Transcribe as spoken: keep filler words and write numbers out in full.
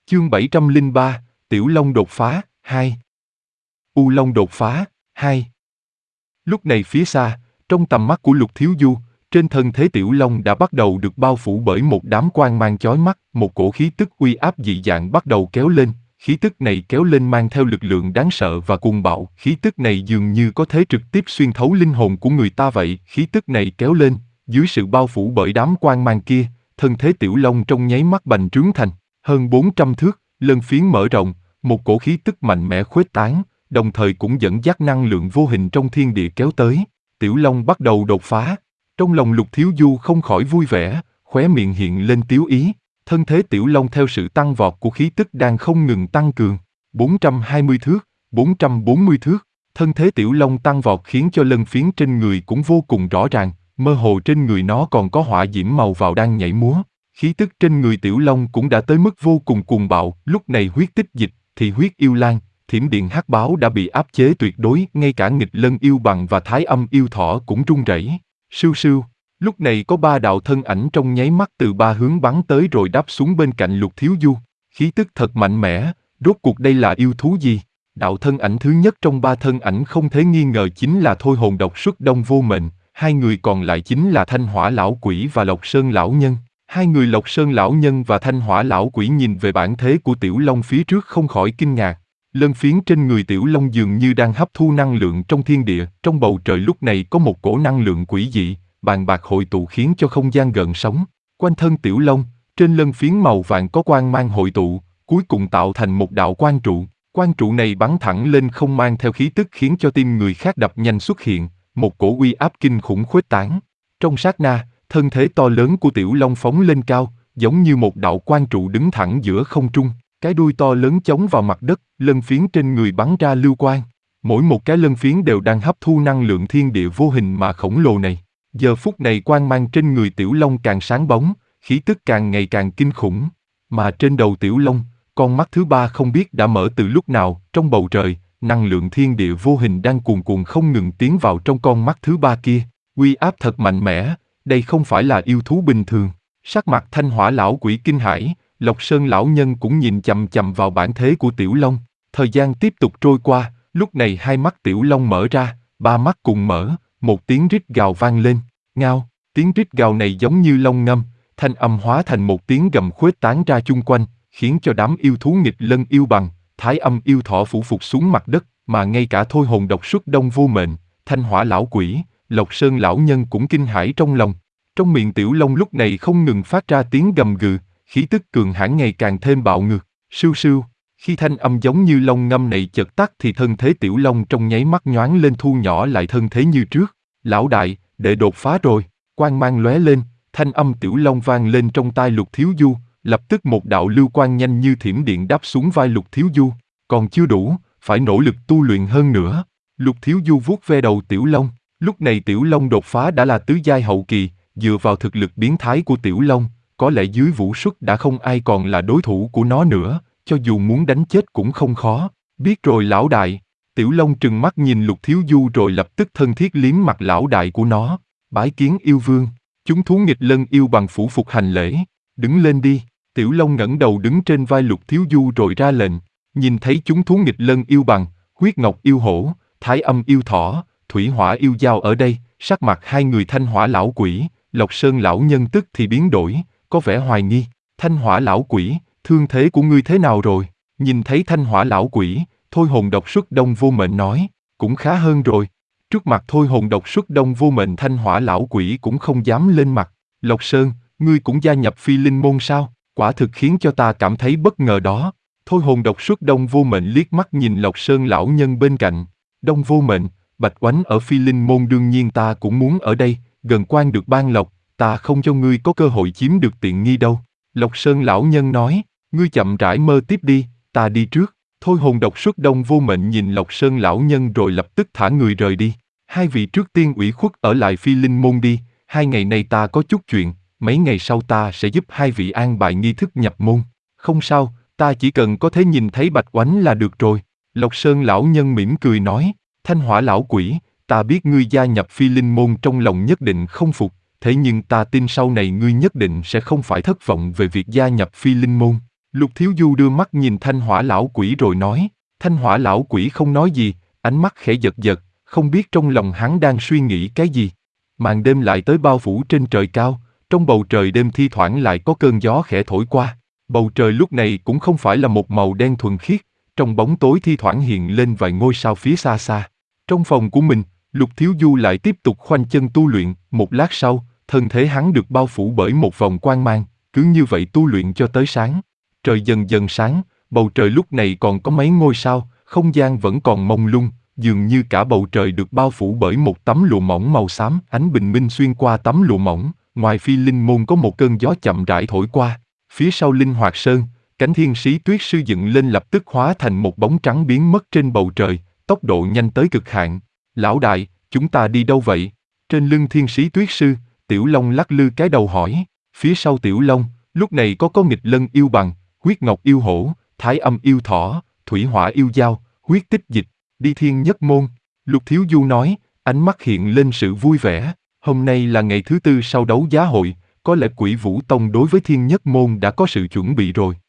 Chương bảy trăm lẻ ba, Tiểu Long đột phá, hai. U Long đột phá, hai. Lúc này phía xa, trong tầm mắt của Lục Thiếu Du, trên thân thế Tiểu Long đã bắt đầu được bao phủ bởi một đám quang mang chói mắt, một cổ khí tức uy áp dị dạng bắt đầu kéo lên, khí tức này kéo lên mang theo lực lượng đáng sợ và cuồng bạo, khí tức này dường như có thể trực tiếp xuyên thấu linh hồn của người ta vậy, khí tức này kéo lên, dưới sự bao phủ bởi đám quang mang kia, thân thế Tiểu Long trong nháy mắt bành trướng thành hơn bốn trăm thước, lân phiến mở rộng, một cổ khí tức mạnh mẽ khuếch tán, đồng thời cũng dẫn dắt năng lượng vô hình trong thiên địa kéo tới. Tiểu Long bắt đầu đột phá. Trong lòng Lục Thiếu Du không khỏi vui vẻ, khóe miệng hiện lên tiếu ý. Thân thế Tiểu Long theo sự tăng vọt của khí tức đang không ngừng tăng cường. bốn trăm hai mươi thước, bốn trăm bốn mươi thước. Thân thế Tiểu Long tăng vọt khiến cho lân phiến trên người cũng vô cùng rõ ràng, mơ hồ trên người nó còn có hỏa diễm màu vào đang nhảy múa. Khí tức trên người Tiểu Long cũng đã tới mức vô cùng cuồng bạo, lúc này huyết tích dịch, thì huyết yêu lan, thiểm điện hắc báo đã bị áp chế tuyệt đối, ngay cả nghịch lân yêu bằng và thái âm yêu thỏ cũng run rẩy. Sưu sưu, lúc này có ba đạo thân ảnh trong nháy mắt từ ba hướng bắn tới rồi đáp xuống bên cạnh Lục Thiếu Du. Khí tức thật mạnh mẽ, rốt cuộc đây là yêu thú gì? Đạo thân ảnh thứ nhất trong ba thân ảnh không thể nghi ngờ chính là Thôi Hồn Độc Xuất Đông Vô Mệnh, hai người còn lại chính là Thanh Hỏa Lão Quỷ và Lộc Sơn Lão Nhân. Hai người Lộc Sơn Lão Nhân và Thanh Hỏa Lão Quỷ nhìn về bản thế của Tiểu Long phía trước không khỏi kinh ngạc. Lân phiến trên người Tiểu Long dường như đang hấp thu năng lượng trong thiên địa, trong bầu trời lúc này có một cổ năng lượng quỷ dị, bàn bạc hội tụ khiến cho không gian gợn sóng. Quanh thân Tiểu Long, trên lân phiến màu vàng có quang mang hội tụ, cuối cùng tạo thành một đạo quang trụ. Quang trụ này bắn thẳng lên không mang theo khí tức khiến cho tim người khác đập nhanh xuất hiện, một cổ uy áp kinh khủng khuếch tán. Trong sát na, thân thể to lớn của Tiểu Long phóng lên cao, giống như một đạo quang trụ đứng thẳng giữa không trung. Cái đuôi to lớn chống vào mặt đất, lân phiến trên người bắn ra lưu quang. Mỗi một cái lân phiến đều đang hấp thu năng lượng thiên địa vô hình mà khổng lồ này. Giờ phút này quang mang trên người Tiểu Long càng sáng bóng, khí tức càng ngày càng kinh khủng. Mà trên đầu Tiểu Long, con mắt thứ ba không biết đã mở từ lúc nào, trong bầu trời, năng lượng thiên địa vô hình đang cuồn cuộn không ngừng tiến vào trong con mắt thứ ba kia. Uy áp thật mạnh mẽ, đây không phải là yêu thú bình thường. Sắc mặt Thanh Hỏa Lão Quỷ kinh hãi, Lộc Sơn Lão Nhân cũng nhìn chằm chằm vào bản thế của Tiểu Long. Thời gian tiếp tục trôi qua, lúc này hai mắt Tiểu Long mở ra, ba mắt cùng mở, một tiếng rít gào vang lên, ngao. Tiếng rít gào này giống như long ngâm, thanh âm hóa thành một tiếng gầm khuếch tán ra chung quanh, khiến cho đám yêu thú nghịch lân yêu bằng, thái âm yêu thỏ phủ phục xuống mặt đất, mà ngay cả Thôi Hồn Độc Xuất Đông Vô Mệnh, Thanh Hỏa Lão Quỷ, Lộc Sơn Lão Nhân cũng kinh hãi trong lòng. Trong miệng Tiểu Long lúc này không ngừng phát ra tiếng gầm gừ, khí tức cường hãn ngày càng thêm bạo ngược. Sưu sưu, khi thanh âm giống như long ngâm này chợt tắt thì thân thế Tiểu Long trong nháy mắt nhoáng lên thu nhỏ lại thân thế như trước. Lão đại, đệ đột phá rồi. Quang mang lóe lên, thanh âm Tiểu Long vang lên trong tai Lục Thiếu Du, lập tức một đạo lưu quang nhanh như thiểm điện đáp xuống vai Lục Thiếu Du. Còn chưa đủ, phải nỗ lực tu luyện hơn nữa. Lục Thiếu Du vuốt ve đầu Tiểu Long. Lúc này Tiểu Long đột phá đã là tứ giai hậu kỳ, dựa vào thực lực biến thái của Tiểu Long, có lẽ dưới vũ xuất đã không ai còn là đối thủ của nó nữa, cho dù muốn đánh chết cũng không khó. Biết rồi lão đại. Tiểu Long trừng mắt nhìn Lục Thiếu Du rồi lập tức thân thiết liếm mặt lão đại của nó. Bái kiến yêu vương. Chúng thú nghịch lân yêu bằng phủ phục hành lễ. Đứng lên đi. Tiểu Long ngẩng đầu đứng trên vai Lục Thiếu Du rồi ra lệnh. Nhìn thấy chúng thú nghịch lân yêu bằng, huyết ngọc yêu hổ, thái âm yêu thỏ, thủy hỏa yêu dao ở đây, sắc mặt hai người Thanh Hỏa Lão Quỷ, Lộc Sơn Lão Nhân tức thì biến đổi, có vẻ hoài nghi. Thanh Hỏa Lão Quỷ, thương thế của ngươi thế nào rồi? Nhìn thấy Thanh Hỏa Lão Quỷ, Thôi Hồn Độc Xuất Đông Vô Mệnh nói, cũng khá hơn rồi. Trước mặt Thôi Hồn Độc Xuất Đông Vô Mệnh, Thanh Hỏa Lão Quỷ cũng không dám lên mặt. Lộc Sơn, ngươi cũng gia nhập Phi Linh Môn sao? Quả thực khiến cho ta cảm thấy bất ngờ đó. Thôi Hồn Độc Xuất Đông Vô Mệnh liếc mắt nhìn Lộc Sơn Lão Nhân bên cạnh. Đông Vô Mệnh, Bạch Oánh ở Phi Linh Môn đương nhiên ta cũng muốn ở đây, gần quan được ban lộc, ta không cho ngươi có cơ hội chiếm được tiện nghi đâu. Lộc Sơn Lão Nhân nói, ngươi chậm rãi mơ tiếp đi, ta đi trước. Thôi Hồn Độc Xuất Đông Vô Mệnh nhìn Lộc Sơn Lão Nhân rồi lập tức thả người rời đi. Hai vị trước tiên ủy khuất ở lại Phi Linh Môn đi, hai ngày này ta có chút chuyện, mấy ngày sau ta sẽ giúp hai vị an bài nghi thức nhập môn. Không sao, ta chỉ cần có thể nhìn thấy Bạch Oánh là được rồi. Lộc Sơn Lão Nhân mỉm cười nói, Thanh Hỏa Lão Quỷ, ta biết ngươi gia nhập Phi Linh Môn trong lòng nhất định không phục, thế nhưng ta tin sau này ngươi nhất định sẽ không phải thất vọng về việc gia nhập Phi Linh Môn. Lục Thiếu Du đưa mắt nhìn Thanh Hỏa lão quỷ rồi nói. Thanh Hỏa lão quỷ không nói gì, ánh mắt khẽ giật giật, không biết trong lòng hắn đang suy nghĩ cái gì. Màn đêm lại tới bao phủ trên trời cao, trong bầu trời đêm thi thoảng lại có cơn gió khẽ thổi qua. Bầu trời lúc này cũng không phải là một màu đen thuần khiết, trong bóng tối thi thoảng hiện lên vài ngôi sao phía xa xa. Trong phòng của mình, Lục Thiếu Du lại tiếp tục khoanh chân tu luyện, một lát sau, thân thể hắn được bao phủ bởi một vòng quang mang, cứ như vậy tu luyện cho tới sáng. Trời dần dần sáng, bầu trời lúc này còn có mấy ngôi sao, không gian vẫn còn mông lung, dường như cả bầu trời được bao phủ bởi một tấm lụa mỏng màu xám, ánh bình minh xuyên qua tấm lụa mỏng, ngoài Phi Linh môn có một cơn gió chậm rãi thổi qua. Phía sau Linh Hoạt Sơn, cánh thiên sĩ tuyết sư dựng lên lập tức hóa thành một bóng trắng biến mất trên bầu trời, tốc độ nhanh tới cực hạn. Lão đại, chúng ta đi đâu vậy? Trên lưng thiên sĩ tuyết sư, Tiểu Long lắc lư cái đầu hỏi. Phía sau Tiểu Long, lúc này có có nghịch lân yêu bằng, huyết ngọc yêu hổ, thái âm yêu thỏ, thủy hỏa yêu dao, huyết tích dịch, đi thiên nhất môn. Lục Thiếu Du nói, ánh mắt hiện lên sự vui vẻ. Hôm nay là ngày thứ tư sau đấu giá hội, có lẽ Quỷ Vũ Tông đối với thiên nhất môn đã có sự chuẩn bị rồi.